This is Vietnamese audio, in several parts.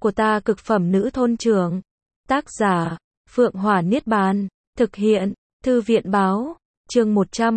của ta cực phẩm nữ thôn trưởng. Tác giả, Phượng Hỏa Niết Bàn. Thực hiện, Thư viện Báo. Chương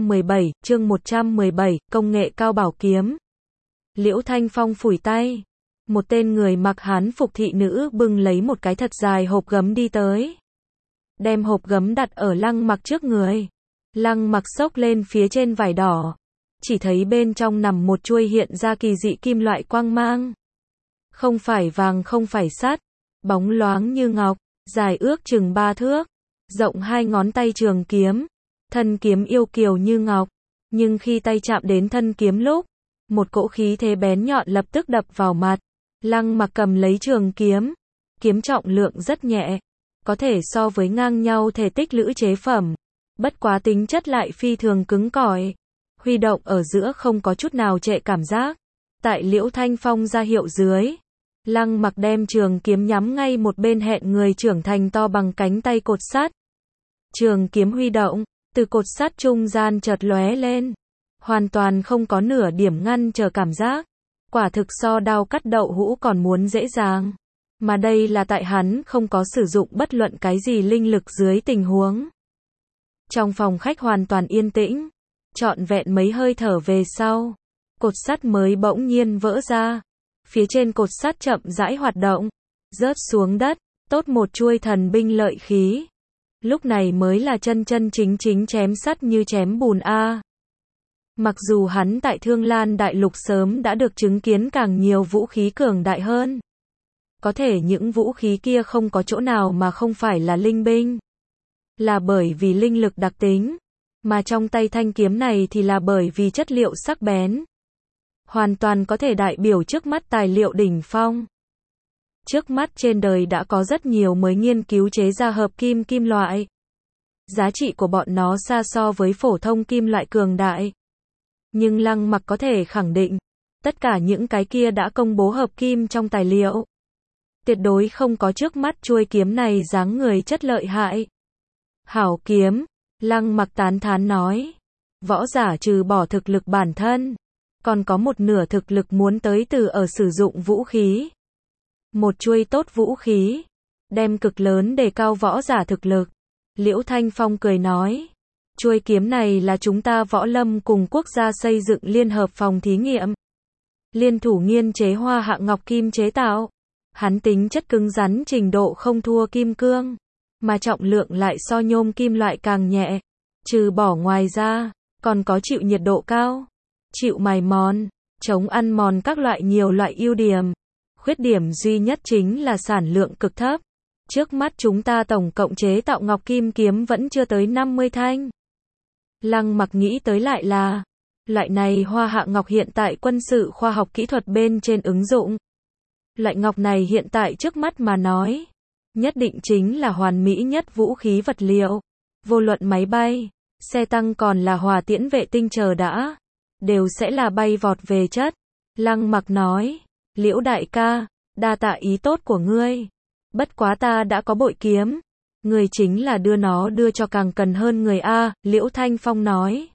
117, công nghệ cao bảo kiếm. Liễu Thanh Phong phủi tay. Một tên người mặc hán phục thị nữ bưng lấy một cái thật dài hộp gấm đi tới. Đem hộp gấm đặt ở Lăng Mặc trước người. Lăng Mặc xốc lên phía trên vải đỏ. Chỉ thấy bên trong nằm một chuôi hiện ra kỳ dị kim loại quang mang. Không phải vàng không phải sắt, bóng loáng như ngọc, dài ước chừng 3 thước, rộng 2 ngón tay trường kiếm. Thân kiếm yêu kiều như ngọc, nhưng khi tay chạm đến thân kiếm lúc, một cỗ khí thế bén nhọn lập tức đập vào mặt. Lăng Mặc cầm lấy trường kiếm, kiếm trọng lượng rất nhẹ, có thể so với ngang nhau thể tích lữ chế phẩm, bất quá tính chất lại phi thường cứng cỏi, huy động ở giữa không có chút nào trệ cảm giác. Tại Liễu Thanh Phong ra hiệu dưới, Lăng Mặc đem trường kiếm nhắm ngay một bên hẹn người trưởng thành to bằng cánh tay cột sắt. Trường kiếm huy động, từ cột sắt trung gian chợt lóe lên, hoàn toàn không có nửa điểm ngăn trở cảm giác. Quả thực so đao cắt đậu hũ còn muốn dễ dàng. Mà đây là tại hắn không có sử dụng bất luận cái gì linh lực dưới tình huống. Trong phòng khách hoàn toàn yên tĩnh, trọn vẹn mấy hơi thở về sau, cột sắt mới bỗng nhiên vỡ ra. Phía trên cột sắt chậm rãi hoạt động, rớt xuống đất, tốt một chuôi thần binh lợi khí. Lúc này mới là chân chân chính chính chém sắt như chém bùn a. Mặc dù hắn tại Thương Lan Đại Lục sớm đã được chứng kiến càng nhiều vũ khí cường đại hơn. Có thể những vũ khí kia không có chỗ nào mà không phải là linh binh. Là bởi vì linh lực đặc tính. Mà trong tay thanh kiếm này thì là bởi vì chất liệu sắc bén. Hoàn toàn có thể đại biểu trước mắt tài liệu đỉnh phong. Trước mắt trên đời đã có rất nhiều mới nghiên cứu chế ra hợp kim kim loại. Giá trị của bọn nó xa so với phổ thông kim loại cường đại. Nhưng Lăng Mặc có thể khẳng định, tất cả những cái kia đã công bố hợp kim trong tài liệu. Tuyệt đối không có trước mắt chuôi kiếm này dáng người chất lợi hại. Hảo kiếm, Lăng Mặc tán thán nói. Võ giả trừ bỏ thực lực bản thân, còn có một nửa thực lực muốn tới từ ở sử dụng vũ khí. Một chuôi tốt vũ khí, đem cực lớn đề cao võ giả thực lực. Liễu Thanh Phong cười nói. Chuôi kiếm này là chúng ta Võ Lâm cùng quốc gia xây dựng liên hợp phòng thí nghiệm. Liên thủ nghiên chế hoa hạ ngọc kim chế tạo. Hắn tính chất cứng rắn trình độ không thua kim cương, mà trọng lượng lại so nhôm kim loại càng nhẹ. Trừ bỏ ngoài ra, còn có chịu nhiệt độ cao, chịu mài mòn, chống ăn mòn các loại nhiều loại ưu điểm. Khuyết điểm duy nhất chính là sản lượng cực thấp. Trước mắt chúng ta tổng cộng chế tạo ngọc kim kiếm vẫn chưa tới 50 thanh. Lăng Mặc nghĩ tới lại là, loại này hoa hạ ngọc hiện tại quân sự khoa học kỹ thuật bên trên ứng dụng. Loại ngọc này hiện tại trước mắt mà nói, nhất định chính là hoàn mỹ nhất vũ khí vật liệu. Vô luận máy bay, xe tăng còn là hỏa tiễn vệ tinh chờ đã, đều sẽ là bay vọt về chất. Lăng Mặc nói, Liễu đại ca, đa tạ ý tốt của ngươi. Bất quá ta đã có bội kiếm. Người chính là đưa nó đưa cho càng cần hơn người a. Liễu Thanh Phong nói.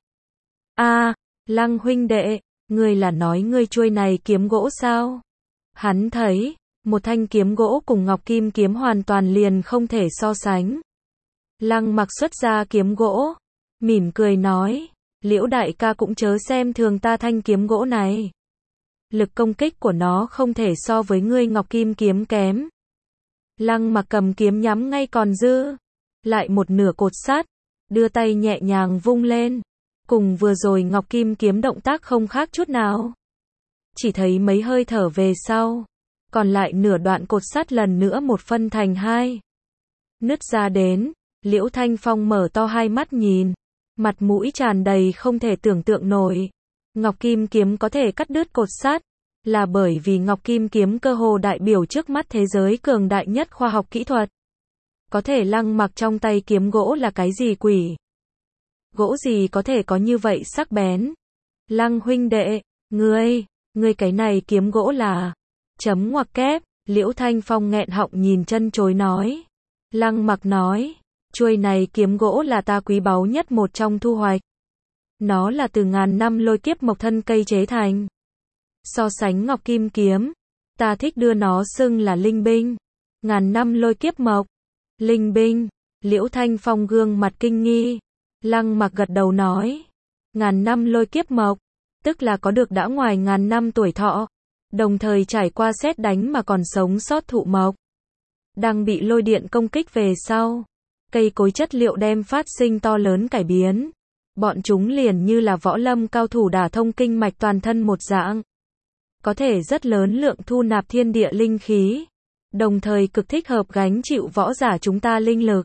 A, Lăng huynh đệ, ngươi là nói ngươi chuôi này kiếm gỗ sao? Hắn thấy, một thanh kiếm gỗ cùng ngọc kim kiếm hoàn toàn liền không thể so sánh. Lăng Mặc xuất ra kiếm gỗ, mỉm cười nói, Liễu đại ca cũng chớ xem thường ta thanh kiếm gỗ này. Lực công kích của nó không thể so với ngươi ngọc kim kiếm kém. Lăng Mặc cầm kiếm nhắm ngay còn dư lại một nửa cột sắt, đưa tay nhẹ nhàng vung lên, cùng vừa rồi ngọc kim kiếm động tác không khác chút nào. Chỉ thấy mấy hơi thở về sau, còn lại nửa đoạn cột sắt lần nữa một phân thành hai, nứt ra đến. Liễu Thanh Phong mở to hai mắt nhìn, mặt mũi tràn đầy không thể tưởng tượng nổi. Ngọc kim kiếm có thể cắt đứt cột sắt, là bởi vì ngọc kim kiếm cơ hồ đại biểu trước mắt thế giới cường đại nhất khoa học kỹ thuật. Có thể Lăng Mặc trong tay kiếm gỗ là cái gì quỷ? Gỗ gì có thể có như vậy sắc bén? Lăng huynh đệ, ngươi cái này kiếm gỗ là... Chấm ngoặc kép, Liễu Thanh Phong nghẹn họng nhìn chân chối nói. Lăng Mặc nói, chuôi này kiếm gỗ là ta quý báu nhất một trong thu hoạch. Nó là từ ngàn năm lôi kiếp mộc thân cây chế thành. So sánh ngọc kim kiếm, Ta thích đưa nó xưng là linh binh. Ngàn năm lôi kiếp mộc. Linh binh. Liễu Thanh Phong gương mặt kinh nghi. Lăng Mặc gật đầu nói. Ngàn năm lôi kiếp mộc. Tức là có được đã ngoài ngàn năm tuổi thọ. Đồng thời trải qua sét đánh mà còn sống sót thụ mộc. Đang bị lôi điện công kích về sau. Cây cối chất liệu đem phát sinh to lớn cải biến. Bọn chúng liền như là võ lâm cao thủ đả thông kinh mạch toàn thân một dạng. Có thể rất lớn lượng thu nạp thiên địa linh khí. Đồng thời cực thích hợp gánh chịu võ giả chúng ta linh lực.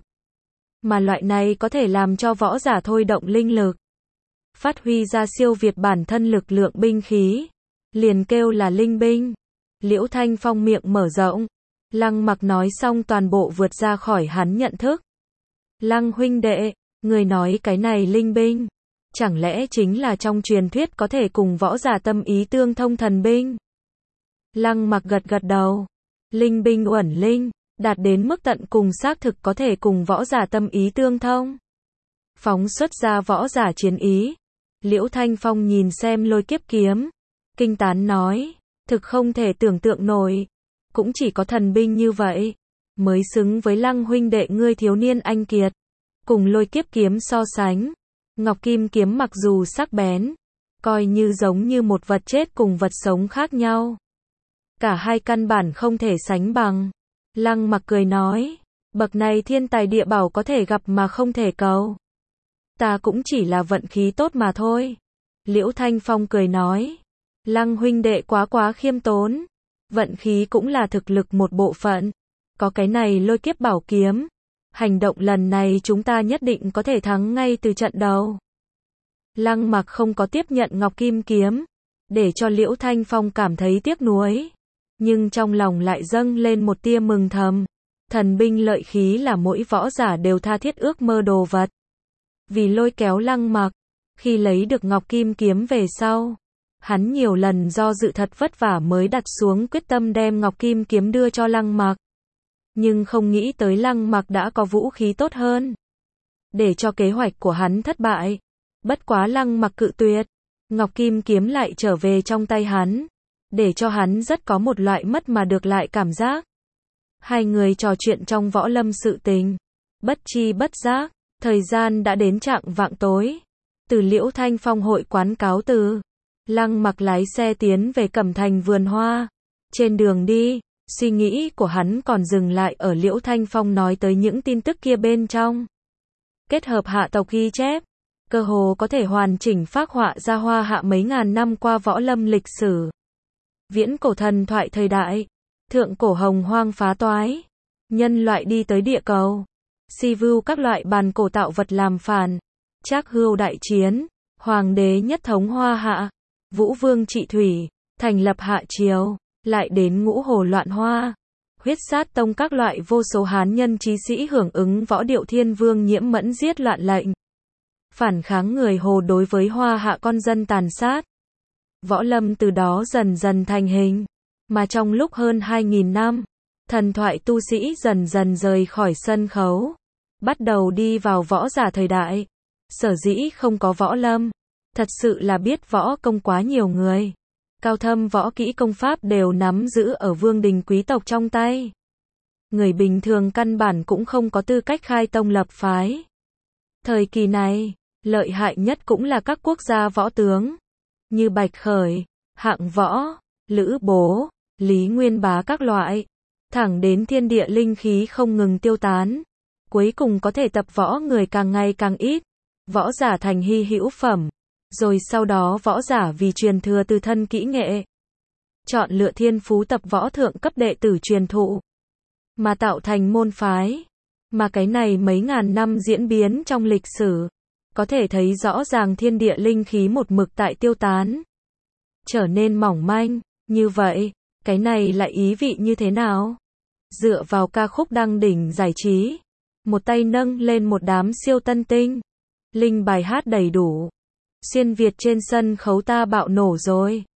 Mà loại này có thể làm cho võ giả thôi động linh lực. Phát huy ra siêu việt bản thân lực lượng binh khí. Liền kêu là linh binh. Liễu Thanh Phong miệng mở rộng. Lăng Mặc nói xong toàn bộ vượt ra khỏi hắn nhận thức. Lăng huynh đệ, người nói cái này linh binh. Chẳng lẽ chính là trong truyền thuyết có thể cùng võ giả tâm ý tương thông thần binh? Lăng Mặc gật gật đầu. Linh binh uẩn linh, đạt đến mức tận cùng xác thực có thể cùng võ giả tâm ý tương thông. Phóng xuất ra võ giả chiến ý. Liễu Thanh Phong nhìn xem lôi kiếp kiếm. Kinh tán nói, thực không thể tưởng tượng nổi. Cũng chỉ có thần binh như vậy, mới xứng với Lăng huynh đệ ngươi thiếu niên anh kiệt. Cùng lôi kiếp kiếm so sánh, Ngọc Kim kiếm mặc dù sắc bén, coi như giống như một vật chết cùng vật sống khác nhau. Cả hai căn bản không thể sánh bằng. Lăng Mặc cười nói, bậc này thiên tài địa bảo có thể gặp mà không thể cầu. Ta cũng chỉ là vận khí tốt mà thôi. Liễu Thanh Phong cười nói, Lăng huynh đệ quá khiêm tốn. Vận khí cũng là thực lực một bộ phận. Có cái này lôi kiếp bảo kiếm. Hành động lần này chúng ta nhất định có thể thắng ngay từ trận đầu. Lăng Mặc không có tiếp nhận Ngọc Kim kiếm. Để cho Liễu Thanh Phong cảm thấy tiếc nuối. Nhưng trong lòng lại dâng lên một tia mừng thầm. Thần binh lợi khí là mỗi võ giả đều tha thiết ước mơ đồ vật. Vì lôi kéo Lăng Mặc. Khi lấy được Ngọc Kim kiếm về sau. Hắn nhiều lần do dự thật vất vả mới đặt xuống quyết tâm đem Ngọc Kim kiếm đưa cho Lăng Mặc. Nhưng không nghĩ tới Lăng Mặc đã có vũ khí tốt hơn. Để cho kế hoạch của hắn thất bại. Bất quá Lăng Mặc cự tuyệt. Ngọc Kim kiếm lại trở về trong tay hắn. Để cho hắn rất có một loại mất mà được lại cảm giác. Hai người trò chuyện trong võ lâm sự tình. Bất chi bất giác, thời gian đã đến chạng vạng tối. Từ Liễu Thanh Phong hội quán cáo từ. Lăng Mặc lái xe tiến về Cẩm Thành vườn hoa. Trên đường đi, suy nghĩ của hắn còn dừng lại ở Liễu Thanh Phong nói tới những tin tức kia bên trong. Kết hợp hạ tộc ghi chép, cơ hồ có thể hoàn chỉnh phác họa ra Hoa Hạ mấy ngàn năm qua võ lâm lịch sử. Viễn cổ thần thoại thời đại, thượng cổ hồng hoang phá toái, nhân loại đi tới địa cầu, si view các loại bàn cổ tạo vật làm phản, Trác Hưu đại chiến, hoàng đế nhất thống Hoa Hạ, Vũ Vương trị thủy, thành lập Hạ triều, lại đến Ngũ Hồ loạn hoa, huyết sát tông các loại vô số hán nhân chí sĩ hưởng ứng võ điệu thiên vương Nhiễm Mẫn giết loạn lệnh. Phản kháng người Hồ đối với Hoa Hạ con dân tàn sát. Võ lâm từ đó dần dần thành hình, mà trong lúc hơn 2.000 năm, thần thoại tu sĩ dần dần rời khỏi sân khấu, bắt đầu đi vào võ giả thời đại. Sở dĩ không có võ lâm, thật sự là biết võ công quá nhiều người. Cao thâm võ kỹ công pháp đều nắm giữ ở vương đình quý tộc trong tay. Người bình thường căn bản cũng không có tư cách khai tông lập phái. Thời kỳ này, lợi hại nhất cũng là các quốc gia võ tướng, như Bạch Khởi, Hạng Võ, Lữ Bố, Lý Nguyên Bá các loại, thẳng đến thiên địa linh khí không ngừng tiêu tán. Cuối cùng có thể tập võ người càng ngày càng ít, võ giả thành hy hữu phẩm. Rồi sau đó võ giả vì truyền thừa từ thân kỹ nghệ, chọn lựa thiên phú tập võ thượng cấp đệ tử truyền thụ, mà tạo thành môn phái. Mà cái này mấy ngàn năm diễn biến trong lịch sử, có thể thấy rõ ràng thiên địa linh khí một mực tại tiêu tán, trở nên mỏng manh. Như vậy, cái này lại ý vị như thế nào? Dựa vào ca khúc đăng đỉnh giải trí, một tay nâng lên một đám siêu tân tinh, linh bài hát đầy đủ. Xuyên Việt trên sân khấu ta bạo nổ rồi.